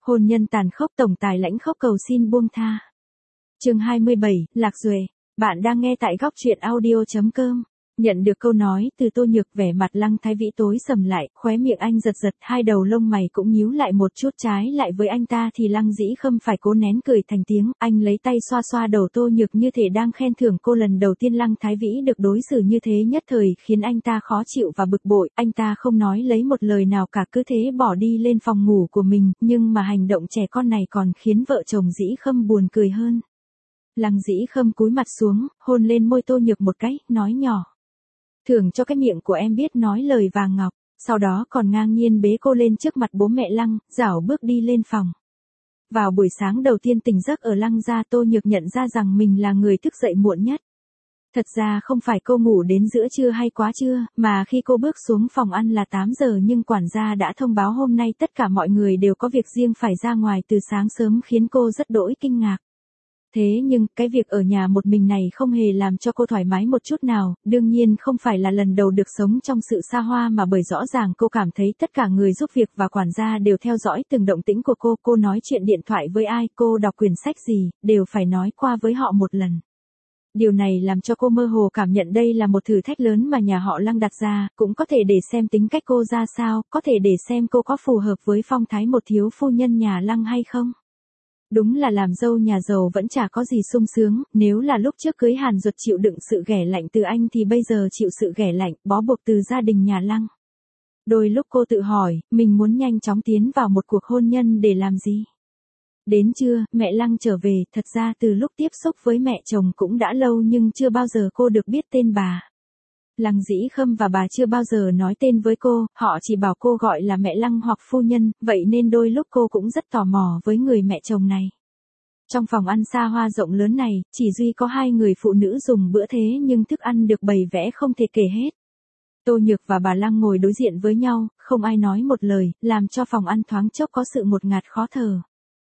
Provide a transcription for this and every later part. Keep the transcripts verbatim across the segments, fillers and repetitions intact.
Hôn nhân tàn khốc, tổng tài lãnh khốc cầu xin buông tha. Chương hai mươi bảy, Lạc Duệ. Bạn đang nghe tại góc truyện audio chấm com. Nhận được câu nói từ Tô Nhược, vẻ mặt Lăng Thái Vĩ tối sầm lại, khóe miệng anh giật giật, hai đầu lông mày cũng nhíu lại một chút. Trái lại với anh ta thì Lăng Dĩ Khâm phải cố nén cười thành tiếng, anh lấy tay xoa xoa đầu Tô Nhược như thể đang khen thưởng cô. Lần đầu tiên Lăng Thái Vĩ được đối xử như thế nhất thời khiến anh ta khó chịu và bực bội, anh ta không nói lấy một lời nào cả, cứ thế bỏ đi lên phòng ngủ của mình, nhưng mà hành động trẻ con này còn khiến vợ chồng Dĩ Khâm buồn cười hơn. Lăng Dĩ Khâm cúi mặt xuống, hôn lên môi Tô Nhược một cái, nói nhỏ: "Thưởng cho cái miệng của em biết nói lời vàng ngọc." Sau đó còn ngang nhiên bế cô lên trước mặt bố mẹ Lăng, rảo bước đi lên phòng. Vào buổi sáng đầu tiên tỉnh giấc ở Lăng gia, Tô Nhược nhận ra rằng mình là người thức dậy muộn nhất. Thật ra không phải cô ngủ đến giữa trưa hay quá trưa, mà khi cô bước xuống phòng ăn là tám giờ, nhưng quản gia đã thông báo hôm nay tất cả mọi người đều có việc riêng phải ra ngoài từ sáng sớm, khiến cô rất đỗi kinh ngạc. Thế nhưng, cái việc ở nhà một mình này không hề làm cho cô thoải mái một chút nào, đương nhiên không phải là lần đầu được sống trong sự xa hoa, mà bởi rõ ràng cô cảm thấy tất cả người giúp việc và quản gia đều theo dõi từng động tĩnh của cô, cô nói chuyện điện thoại với ai, cô đọc quyển sách gì, đều phải nói qua với họ một lần. Điều này làm cho cô mơ hồ cảm nhận đây là một thử thách lớn mà nhà họ Lăng đặt ra, cũng có thể để xem tính cách cô ra sao, có thể để xem cô có phù hợp với phong thái một thiếu phu nhân nhà Lăng hay không. Đúng là làm dâu nhà giàu vẫn chả có gì sung sướng, nếu là lúc trước cưới Hàn Duật chịu đựng sự ghẻ lạnh từ anh thì bây giờ chịu sự ghẻ lạnh, bó buộc từ gia đình nhà Lăng. Đôi lúc cô tự hỏi, mình muốn nhanh chóng tiến vào một cuộc hôn nhân để làm gì? Đến trưa, mẹ Lăng trở về, thật ra từ lúc tiếp xúc với mẹ chồng cũng đã lâu nhưng chưa bao giờ cô được biết tên bà. Lăng Dĩ Khâm và bà chưa bao giờ nói tên với cô, họ chỉ bảo cô gọi là mẹ Lăng hoặc phu nhân, vậy nên đôi lúc cô cũng rất tò mò với người mẹ chồng này. Trong phòng ăn xa hoa rộng lớn này, chỉ duy có hai người phụ nữ dùng bữa, thế nhưng thức ăn được bày vẽ không thể kể hết. Tô Nhược và bà Lăng ngồi đối diện với nhau, không ai nói một lời, làm cho phòng ăn thoáng chốc có sự ngột ngạt khó thở.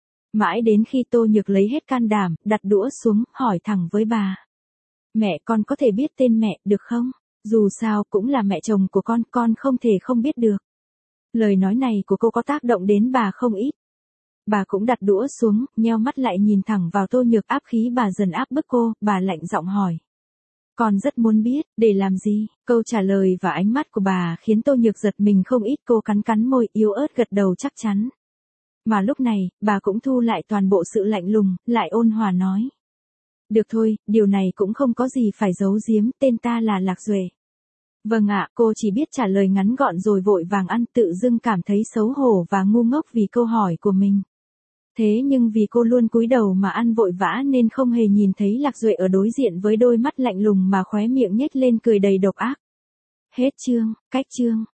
Mãi đến khi Tô Nhược lấy hết can đảm, đặt đũa xuống, hỏi thẳng với bà: "Mẹ, con có thể biết tên mẹ, được không? Dù sao cũng là mẹ chồng của con, con không thể không biết được." Lời nói này của cô có tác động đến bà không ít. Bà cũng đặt đũa xuống, nheo mắt lại nhìn thẳng vào Tô Nhược, áp khí bà dần áp bức cô, bà lạnh giọng hỏi: "Con rất muốn biết, để làm gì?" Câu trả lời và ánh mắt của bà khiến Tô Nhược giật mình không ít, cô cắn cắn môi, yếu ớt gật đầu chắc chắn. Mà lúc này, bà cũng thu lại toàn bộ sự lạnh lùng, lại ôn hòa nói: "Được thôi, điều này cũng không có gì phải giấu giếm, tên ta là Lạc Duệ." "Vâng ạ," cô chỉ biết trả lời ngắn gọn rồi vội vàng ăn, tự dưng cảm thấy xấu hổ và ngu ngốc vì câu hỏi của mình. Thế nhưng vì cô luôn cúi đầu mà ăn vội vã nên không hề nhìn thấy Lạc Duệ ở đối diện với đôi mắt lạnh lùng mà khóe miệng nhếch lên cười đầy độc ác. Hết chương, cách chương.